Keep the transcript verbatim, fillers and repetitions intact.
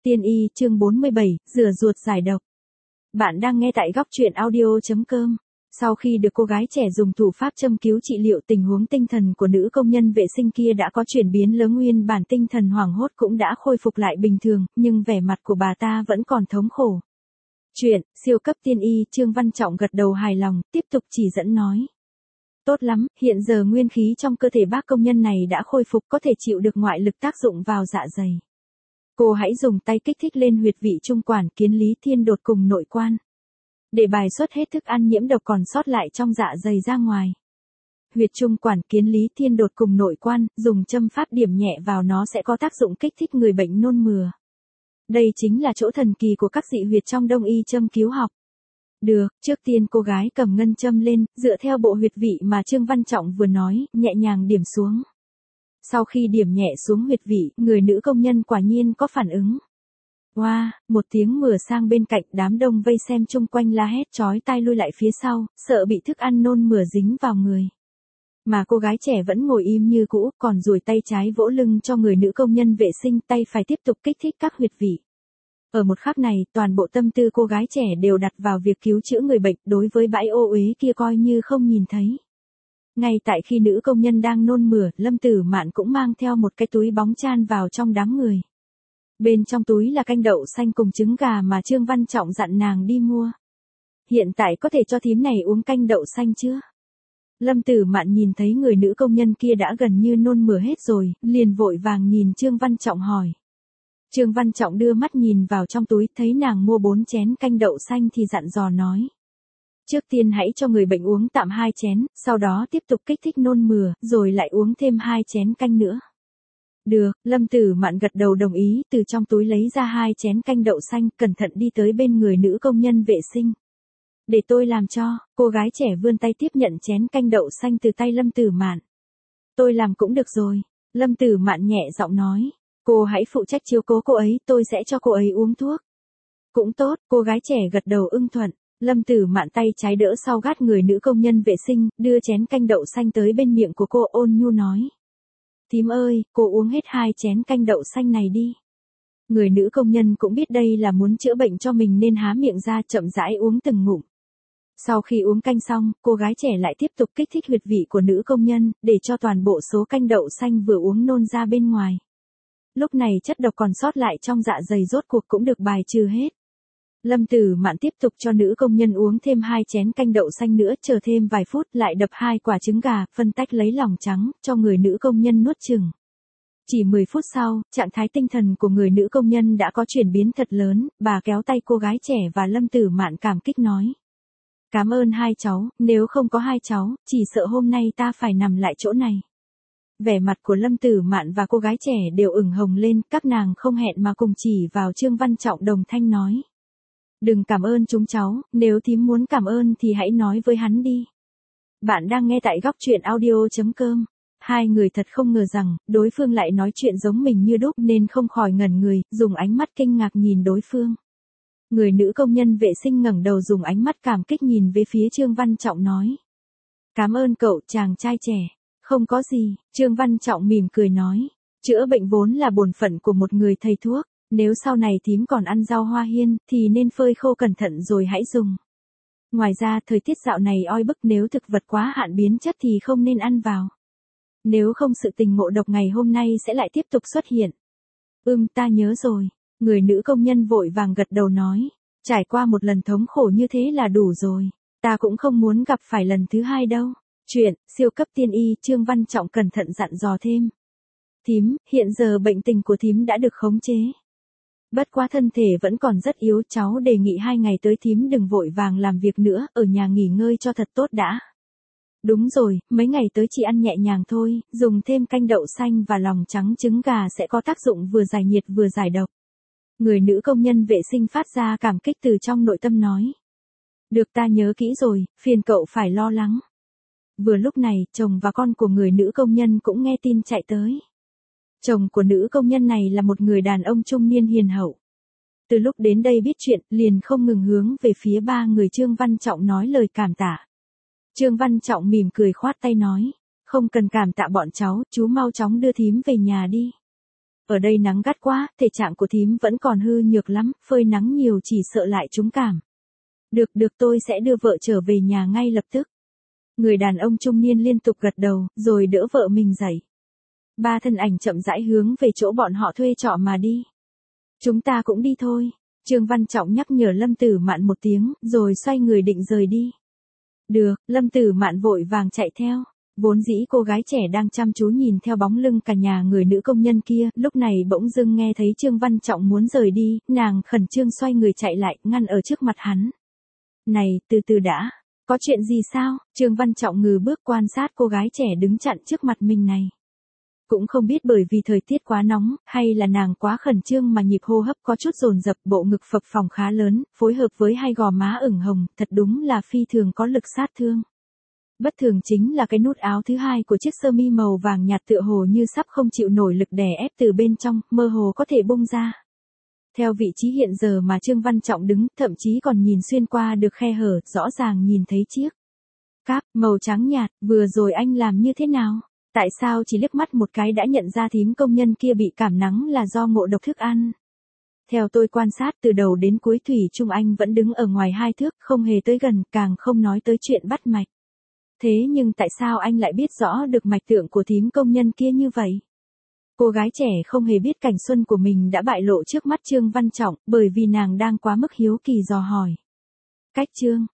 Tiên y chương bốn mươi bảy, rửa ruột giải độc. Bạn đang nghe tại góc truyện audio.com. Sau khi được cô gái trẻ dùng thủ pháp châm cứu trị liệu, tình huống tinh thần của nữ công nhân vệ sinh kia đã có chuyển biến lớn, nguyên bản tinh thần hoảng hốt cũng đã khôi phục lại bình thường, nhưng vẻ mặt của bà ta vẫn còn thống khổ. Chuyện, siêu cấp tiên y, Trương Văn Trọng gật đầu hài lòng, tiếp tục chỉ dẫn nói. Tốt lắm, hiện giờ nguyên khí trong cơ thể bác công nhân này đã khôi phục, có thể chịu được ngoại lực tác dụng vào dạ dày. Cô hãy dùng tay kích thích lên huyệt vị trung quản, kiến lý, thiên đột cùng nội quan, để bài xuất hết thức ăn nhiễm độc còn sót lại trong dạ dày ra ngoài. Huyệt trung quản, kiến lý, thiên đột cùng nội quan, dùng châm pháp điểm nhẹ vào nó sẽ có tác dụng kích thích người bệnh nôn mửa. Đây chính là chỗ thần kỳ của các dị huyệt trong đông y châm cứu học. Được, trước tiên cô gái cầm ngân châm lên, dựa theo bộ huyệt vị mà Trương Văn Trọng vừa nói, nhẹ nhàng điểm xuống. Sau khi điểm nhẹ xuống huyệt vị, người nữ công nhân quả nhiên có phản ứng. Wow, một tiếng mửa sang bên cạnh, đám đông vây xem chung quanh la hét chói tai lui lại phía sau, sợ bị thức ăn nôn mửa dính vào người. Mà cô gái trẻ vẫn ngồi im như cũ, còn duỗi tay trái vỗ lưng cho người nữ công nhân vệ sinh, tay phải tiếp tục kích thích các huyệt vị. Ở một khắc này, toàn bộ tâm tư cô gái trẻ đều đặt vào việc cứu chữa người bệnh, đối với bãi ô uế kia coi như không nhìn thấy. Ngay tại khi nữ công nhân đang nôn mửa, Lâm Tử Mạn cũng mang theo một cái túi bóng chan vào trong đám người. Bên trong túi là canh đậu xanh cùng trứng gà mà Trương Văn Trọng dặn nàng đi mua. Hiện tại có thể cho thím này uống canh đậu xanh chưa? Lâm Tử Mạn nhìn thấy người nữ công nhân kia đã gần như nôn mửa hết rồi, liền vội vàng nhìn Trương Văn Trọng hỏi. Trương Văn Trọng đưa mắt nhìn vào trong túi, thấy nàng mua bốn chén canh đậu xanh thì dặn dò nói. Trước tiên hãy cho người bệnh uống tạm hai chén, sau đó tiếp tục kích thích nôn mửa, rồi lại uống thêm hai chén canh nữa. Được, Lâm Tử Mạn gật đầu đồng ý, từ trong túi lấy ra hai chén canh đậu xanh, cẩn thận đi tới bên người nữ công nhân vệ sinh. Để tôi làm cho, cô gái trẻ vươn tay tiếp nhận chén canh đậu xanh từ tay Lâm Tử Mạn. Tôi làm cũng được rồi, Lâm Tử Mạn nhẹ giọng nói. Cô hãy phụ trách chiếu cố cô ấy, tôi sẽ cho cô ấy uống thuốc. Cũng tốt, cô gái trẻ gật đầu ưng thuận. Lâm Tử Mạn tay trái đỡ sau gác người nữ công nhân vệ sinh, đưa chén canh đậu xanh tới bên miệng của cô, ôn nhu nói. Thím ơi, cô uống hết hai chén canh đậu xanh này đi. Người nữ công nhân cũng biết đây là muốn chữa bệnh cho mình nên há miệng ra chậm rãi uống từng ngụm. Sau khi uống canh xong, cô gái trẻ lại tiếp tục kích thích huyệt vị của nữ công nhân, để cho toàn bộ số canh đậu xanh vừa uống nôn ra bên ngoài. Lúc này chất độc còn sót lại trong dạ dày rốt cuộc cũng được bài trừ hết. Lâm Tử Mạn tiếp tục cho nữ công nhân uống thêm hai chén canh đậu xanh nữa, chờ thêm vài phút lại đập hai quả trứng gà, phân tách lấy lòng trắng, cho người nữ công nhân nuốt chừng. Chỉ mười phút sau, trạng thái tinh thần của người nữ công nhân đã có chuyển biến thật lớn, bà kéo tay cô gái trẻ và Lâm Tử Mạn cảm kích nói. Cảm ơn hai cháu, nếu không có hai cháu, chỉ sợ hôm nay ta phải nằm lại chỗ này. Vẻ mặt của Lâm Tử Mạn và cô gái trẻ đều ửng hồng lên, các nàng không hẹn mà cùng chỉ vào Trương Văn Trọng đồng thanh nói. Đừng cảm ơn chúng cháu, nếu thím muốn cảm ơn thì hãy nói với hắn đi. Bạn đang nghe tại góc truyện audio.com. Hai người thật không ngờ rằng, đối phương lại nói chuyện giống mình như đúc nên không khỏi ngẩn người, dùng ánh mắt kinh ngạc nhìn đối phương. Người nữ công nhân vệ sinh ngẩng đầu dùng ánh mắt cảm kích nhìn về phía Trương Văn Trọng nói. Cảm ơn cậu, chàng trai trẻ. Không có gì, Trương Văn Trọng mỉm cười nói. Chữa bệnh vốn là bổn phận của một người thầy thuốc. Nếu sau này thím còn ăn rau hoa hiên, thì nên phơi khô cẩn thận rồi hãy dùng. Ngoài ra, thời tiết dạo này oi bức, nếu thực vật quá hạn biến chất thì không nên ăn vào. Nếu không sự tình ngộ độc ngày hôm nay sẽ lại tiếp tục xuất hiện. Ừm, ta nhớ rồi. Người nữ công nhân vội vàng gật đầu nói. Trải qua một lần thống khổ như thế là đủ rồi. Ta cũng không muốn gặp phải lần thứ hai đâu. Chuyện, siêu cấp tiên y, Trương Văn Trọng cẩn thận dặn dò thêm. Thím, hiện giờ bệnh tình của thím đã được khống chế. Bất quá thân thể vẫn còn rất yếu, cháu đề nghị hai ngày tới thím đừng vội vàng làm việc nữa, ở nhà nghỉ ngơi cho thật tốt đã. Đúng rồi, mấy ngày tới chỉ ăn nhẹ nhàng thôi, dùng thêm canh đậu xanh và lòng trắng trứng gà sẽ có tác dụng vừa giải nhiệt vừa giải độc. Người nữ công nhân vệ sinh phát ra cảm kích từ trong nội tâm nói. Được, ta nhớ kỹ rồi, phiền cậu phải lo lắng. Vừa lúc này, chồng và con của người nữ công nhân cũng nghe tin chạy tới. Chồng của nữ công nhân này là một người đàn ông trung niên hiền hậu. Từ lúc đến đây biết chuyện, liền không ngừng hướng về phía ba người Trương Văn Trọng nói lời cảm tạ. Trương Văn Trọng mỉm cười khoát tay nói, không cần cảm tạ bọn cháu, chú mau chóng đưa thím về nhà đi. Ở đây nắng gắt quá, thể trạng của thím vẫn còn hư nhược lắm, phơi nắng nhiều chỉ sợ lại trúng cảm. Được được tôi sẽ đưa vợ trở về nhà ngay lập tức. Người đàn ông trung niên liên tục gật đầu, rồi đỡ vợ mình dậy. Ba thân ảnh chậm rãi hướng về chỗ bọn họ thuê trọ mà đi. Chúng ta cũng đi thôi. Trương Văn Trọng nhắc nhở Lâm Tử Mạn một tiếng, rồi xoay người định rời đi. Được, Lâm Tử Mạn vội vàng chạy theo. Vốn dĩ cô gái trẻ đang chăm chú nhìn theo bóng lưng cả nhà người nữ công nhân kia, lúc này bỗng dưng nghe thấy Trương Văn Trọng muốn rời đi, nàng khẩn trương xoay người chạy lại, ngăn ở trước mặt hắn. Này, từ từ đã, có chuyện gì sao? Trương Văn Trọng ngừ bước quan sát cô gái trẻ đứng chặn trước mặt mình này. Cũng không biết bởi vì thời tiết quá nóng, hay là nàng quá khẩn trương mà nhịp hô hấp có chút dồn dập, bộ ngực phập phồng khá lớn, phối hợp với hai gò má ửng hồng, thật đúng là phi thường có lực sát thương. Bất thường chính là cái nút áo thứ hai của chiếc sơ mi màu vàng nhạt tựa hồ như sắp không chịu nổi lực đè ép từ bên trong, mơ hồ có thể bung ra. Theo vị trí hiện giờ mà Trương Văn Trọng đứng, thậm chí còn nhìn xuyên qua được khe hở, rõ ràng nhìn thấy chiếc cáp màu trắng nhạt, vừa rồi anh làm như thế nào? Tại sao chỉ liếc mắt một cái đã nhận ra thím công nhân kia bị cảm nắng là do ngộ độc thức ăn? Theo tôi quan sát từ đầu đến cuối Thủy Trung Anh vẫn đứng ở ngoài hai thước, không hề tới gần, càng không nói tới chuyện bắt mạch. Thế nhưng tại sao anh lại biết rõ được mạch tượng của thím công nhân kia như vậy? Cô gái trẻ không hề biết cảnh xuân của mình đã bại lộ trước mắt Trương Văn Trọng, bởi vì nàng đang quá mức hiếu kỳ dò hỏi. Cách Trương